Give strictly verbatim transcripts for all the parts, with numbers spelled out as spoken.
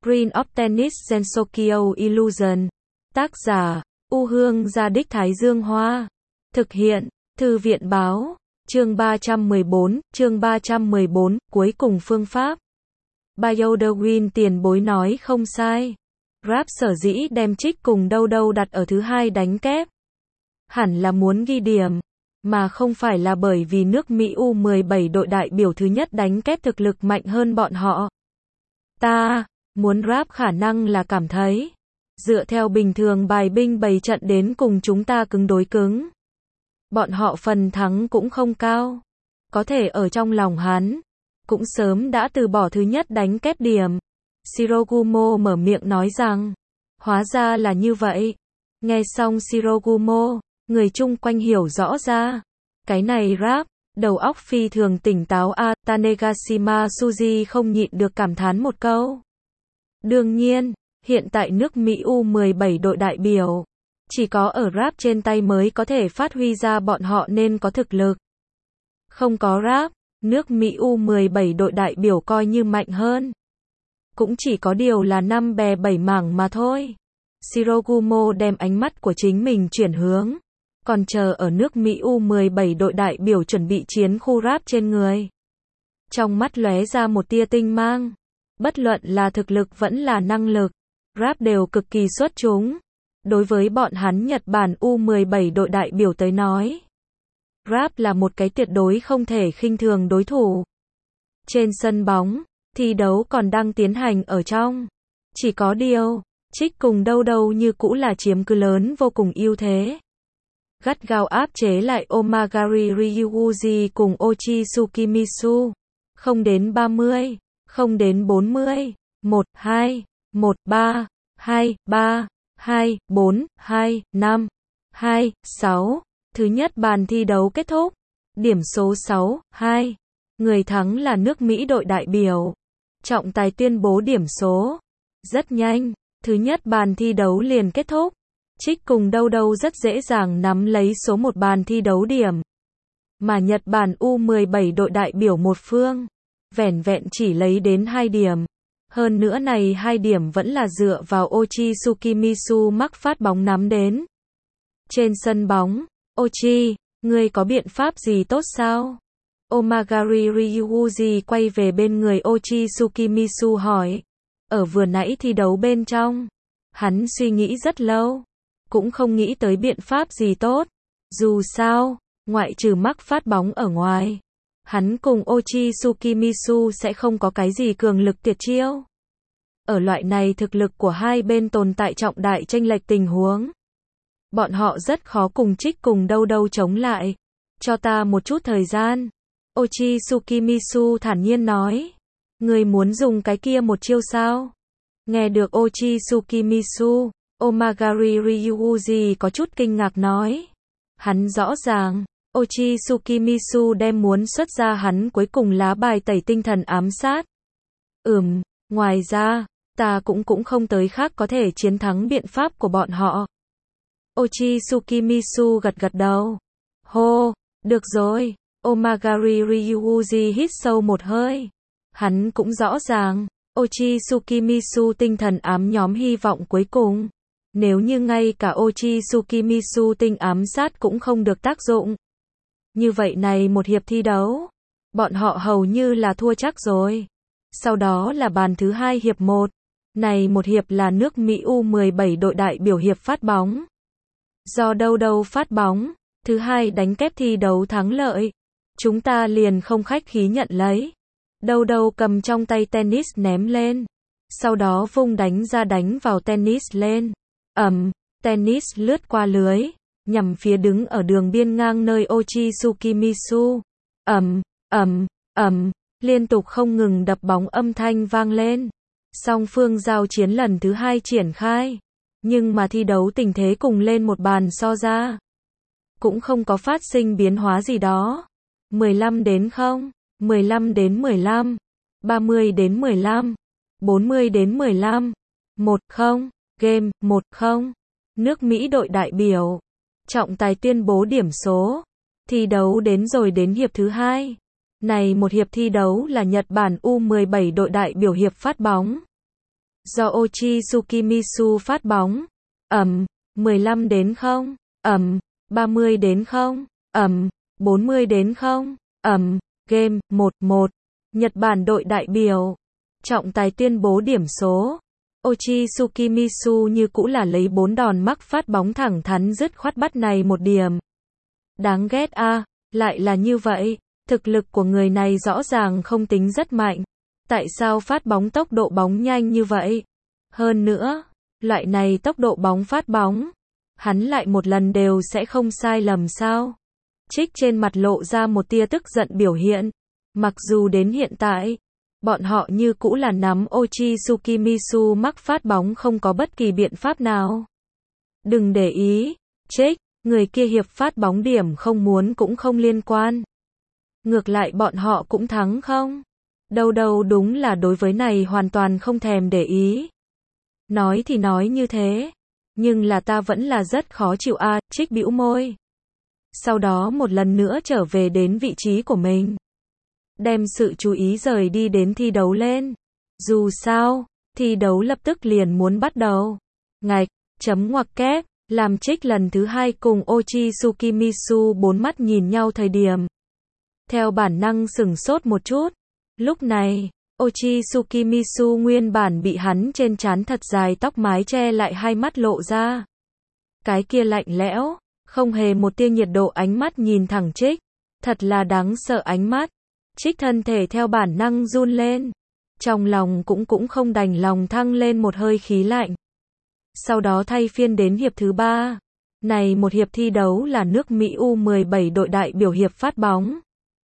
Green of Tennis Gensokyo Illusion. Tác giả, U Hương Gia Đích Thái Dương Hoa. Thực hiện, Thư viện Báo. Chương ba trăm mười bốn, chương ba trăm mười bốn, cuối cùng phương pháp. Bioderwin tiền bối nói không sai. Rap sở dĩ đem Trích cùng Đâu Đâu đặt ở thứ hai đánh kép. Hẳn là muốn ghi điểm, mà không phải là bởi vì nước Mỹ U mười bảy đội đại biểu thứ nhất đánh kép thực lực mạnh hơn bọn họ. Ta, muốn Rap khả năng là cảm thấy, dựa theo bình thường bài binh bày trận đến cùng chúng ta cứng đối cứng. Bọn họ phần thắng cũng không cao. Có thể ở trong lòng hắn, cũng sớm đã từ bỏ thứ nhất đánh kép điểm. Shirogumo mở miệng nói rằng, hóa ra là như vậy. Nghe xong Shirogumo, người chung quanh hiểu rõ ra. Cái này Rap, đầu óc phi thường tỉnh táo a. Tanegashima Suji không nhịn được cảm thán một câu. Đương nhiên, hiện tại nước Mỹ U mười bảy đội đại biểu, chỉ có ở Rap trên tay mới có thể phát huy ra bọn họ nên có thực lực. Không có Rap, nước Mỹ U mười bảy đội đại biểu coi như mạnh hơn. Cũng chỉ có điều là năm bè bảy mảng mà thôi. Shirogumo đem ánh mắt của chính mình chuyển hướng, còn chờ ở nước Mỹ U mười bảy đội đại biểu chuẩn bị chiến khu Rap trên người. Trong mắt lóe ra một tia tinh mang. Bất luận là thực lực vẫn là năng lực, Rap đều cực kỳ xuất chúng. Đối với bọn hắn Nhật Bản U mười bảy đội đại biểu tới nói, Rap là một cái tuyệt đối không thể khinh thường đối thủ. Trên sân bóng, thi đấu còn đang tiến hành ở trong. Chỉ có điều, Trích cùng Đâu Đâu như cũ là chiếm cứ lớn vô cùng ưu thế. Gắt gao áp chế lại Omagari Ryuguji cùng Ochi Tsukimisu. Không đến ba mươi, không đến bốn mươi, một, hai, một, ba, hai, ba, hai, bốn, hai, năm, hai, sáu. Thứ nhất bàn thi đấu kết thúc. Điểm số sáu, hai. Người thắng là nước Mỹ đội đại biểu. Trọng tài tuyên bố điểm số. Rất nhanh, thứ nhất bàn thi đấu liền kết thúc. Trích cùng Đâu Đâu rất dễ dàng nắm lấy số một bàn thi đấu điểm. Mà Nhật Bản U mười bảy đội đại biểu một phương, vẻn vẹn chỉ lấy đến hai điểm. Hơn nữa này hai điểm vẫn là dựa vào Ochi Tsukimisu mắc phát bóng nắm đến. Trên sân bóng, Ochi, ngươi có biện pháp gì tốt sao? Omagari Ryuguji quay về bên người Ochi Tsukimisu hỏi. Ở vừa nãy thi đấu bên trong, hắn suy nghĩ rất lâu, cũng không nghĩ tới biện pháp gì tốt. Dù sao, ngoại trừ mắc phát bóng ở ngoài, hắn cùng Ochi Tsukimisu sẽ không có cái gì cường lực tuyệt chiêu. Ở loại này thực lực của hai bên tồn tại trọng đại chênh lệch tình huống, bọn họ rất khó cùng Trích cùng Đâu Đâu chống lại. Cho ta một chút thời gian. Ochi Tsukimisu thản nhiên nói. Người muốn dùng cái kia một chiêu sao? Nghe được Ochi Tsukimisu, Omagari Ryuguji có chút kinh ngạc nói. Hắn rõ ràng, Ochi Tsukimisu đem muốn xuất ra hắn cuối cùng lá bài tẩy tinh thần ám sát. Ừm, ngoài ra, ta cũng cũng không tới khác có thể chiến thắng biện pháp của bọn họ. Ochi Tsukimisu gật gật đầu. Hô, được rồi. Omagari Ryuguji hít sâu một hơi. Hắn cũng rõ ràng, Ochi Tsukimisu tinh thần ám nhóm hy vọng cuối cùng. Nếu như ngay cả Ochi Tsukimisu tinh ám sát cũng không được tác dụng, như vậy này một hiệp thi đấu, bọn họ hầu như là thua chắc rồi. Sau đó là bàn thứ hai hiệp một. Này một hiệp là nước Mỹ U mười bảy đội đại biểu hiệp phát bóng. Do Đâu Đâu phát bóng, thứ hai đánh kép thi đấu thắng lợi. Chúng ta liền không khách khí nhận lấy. Đâu Đâu cầm trong tay tennis ném lên. Sau đó vung đánh ra đánh vào tennis lên. Ầm, tennis lướt qua lưới, nhằm phía đứng ở đường biên ngang nơi Ochi Tsukimisu. Ầm, ầm, ầm, liên tục không ngừng đập bóng âm thanh vang lên. Song phương giao chiến lần thứ hai triển khai. Nhưng mà thi đấu tình thế cùng lên một bàn so ra, cũng không có phát sinh biến hóa gì đó. mười lăm đến không, mười lăm đến mười lăm, ba mươi đến mười lăm, bốn mươi đến mười lăm, một không, game, một không. Nước Mỹ đội đại biểu, trọng tài tuyên bố điểm số. Thi đấu đến rồi đến hiệp thứ hai. Này một hiệp thi đấu là Nhật Bản U mười bảy đội đại biểu hiệp phát bóng. do Ochi Tsukimisu phát bóng. Ầm, mười lăm đến không. Ầm, ba mươi đến không. Ầm, bốn mươi đến không. Ầm, game một một. Nhật Bản đội đại biểu. Trọng tài tuyên bố điểm số. Ochi Tsukimisu như cũ là lấy bốn đòn mắc phát bóng thẳng thắn dứt khoát bắt này một điểm. Đáng ghét a, à, lại là như vậy. Thực lực của người này rõ ràng không tính rất mạnh. Tại sao phát bóng tốc độ bóng nhanh như vậy? Hơn nữa, loại này tốc độ bóng phát bóng, hắn lại một lần đều sẽ không sai lầm sao? Trích trên mặt lộ ra một tia tức giận biểu hiện. Mặc dù đến hiện tại, bọn họ như cũ là nắm Ochi Tsukimisu mắc phát bóng không có bất kỳ biện pháp nào. Đừng để ý, Trích, người kia hiệp phát bóng điểm không muốn cũng không liên quan. Ngược lại bọn họ cũng thắng không? Đâu đâu đúng là đối với này hoàn toàn không thèm để ý. Nói thì nói như thế, nhưng là ta vẫn là rất khó chịu a, à, Trích bĩu môi. Sau đó một lần nữa trở về đến vị trí của mình. Đem sự chú ý rời đi đến thi đấu lên. Dù sao, thi đấu lập tức liền muốn bắt đầu. Ngạch, chấm ngoặc kép, làm Trích lần thứ hai cùng Ochi Tsukimisu bốn mắt nhìn nhau thời điểm. Theo bản năng sửng sốt một chút. Lúc này, Ochi Tsukimisu nguyên bản bị hắn trên trán thật dài tóc mái che lại hai mắt lộ ra. Cái kia lạnh lẽo, không hề một tia nhiệt độ ánh mắt nhìn thẳng Trích. Thật là đáng sợ ánh mắt. Trích thân thể theo bản năng run lên. Trong lòng cũng cũng không đành lòng thăng lên một hơi khí lạnh. Sau đó thay phiên đến hiệp thứ ba. Này một hiệp thi đấu là nước Mỹ U mười bảy đội đại biểu hiệp phát bóng.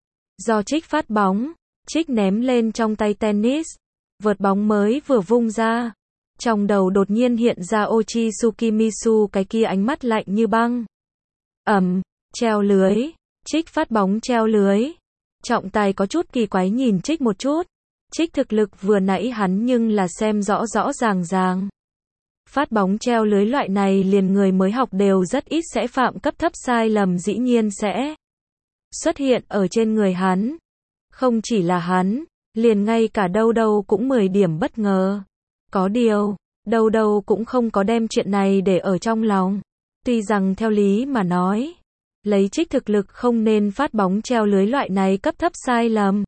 Do Trích phát bóng, Trích ném lên trong tay tennis. Vợt bóng mới vừa vung ra. Trong đầu đột nhiên hiện ra Ochi Tsukimisu cái kia ánh mắt lạnh như băng. Ầm, treo lưới. Trích phát bóng treo lưới. Trọng tài có chút kỳ quái nhìn Trích một chút. Trích thực lực vừa nãy hắn nhưng là xem rõ rõ ràng ràng. Phát bóng treo lưới loại này liền người mới học đều rất ít sẽ phạm cấp thấp sai lầm dĩ nhiên sẽ xuất hiện ở trên người hắn. Không chỉ là hắn, liền ngay cả đâu đâu cũng mười điểm bất ngờ. Có điều, đâu đâu cũng không có đem chuyện này để ở trong lòng. Tuy rằng theo lý mà nói, lấy Trích thực lực không nên phát bóng treo lưới loại này cấp thấp sai lầm.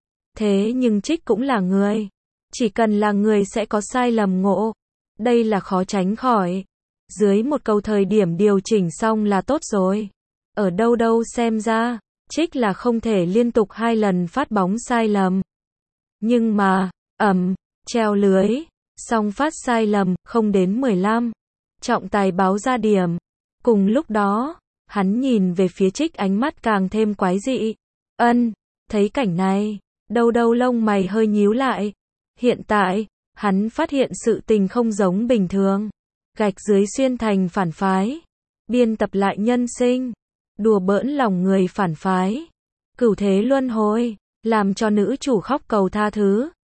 Thế nhưng Trích cũng là người. Chỉ cần là người sẽ có sai lầm ngộ. Đây là khó tránh khỏi. Dưới một câu thời điểm điều chỉnh xong là tốt rồi. Ở đâu đâu xem ra, Trích là không thể liên tục hai lần phát bóng sai lầm. Nhưng mà, ầm, treo lưới, song phát sai lầm, không đến mười lăm. Trọng tài báo ra điểm. Cùng lúc đó, hắn nhìn về phía Trích ánh mắt càng thêm quái dị. Ân, thấy cảnh này, đâu đâu lông mày hơi nhíu lại. Hiện tại, hắn phát hiện sự tình không giống bình thường. Gạch dưới xuyên thành phản phái. Biên tập lại nhân sinh. Đùa bỡn lòng người phản phái. Cửu thế luân hồi. Làm cho nữ chủ khóc cầu tha thứ.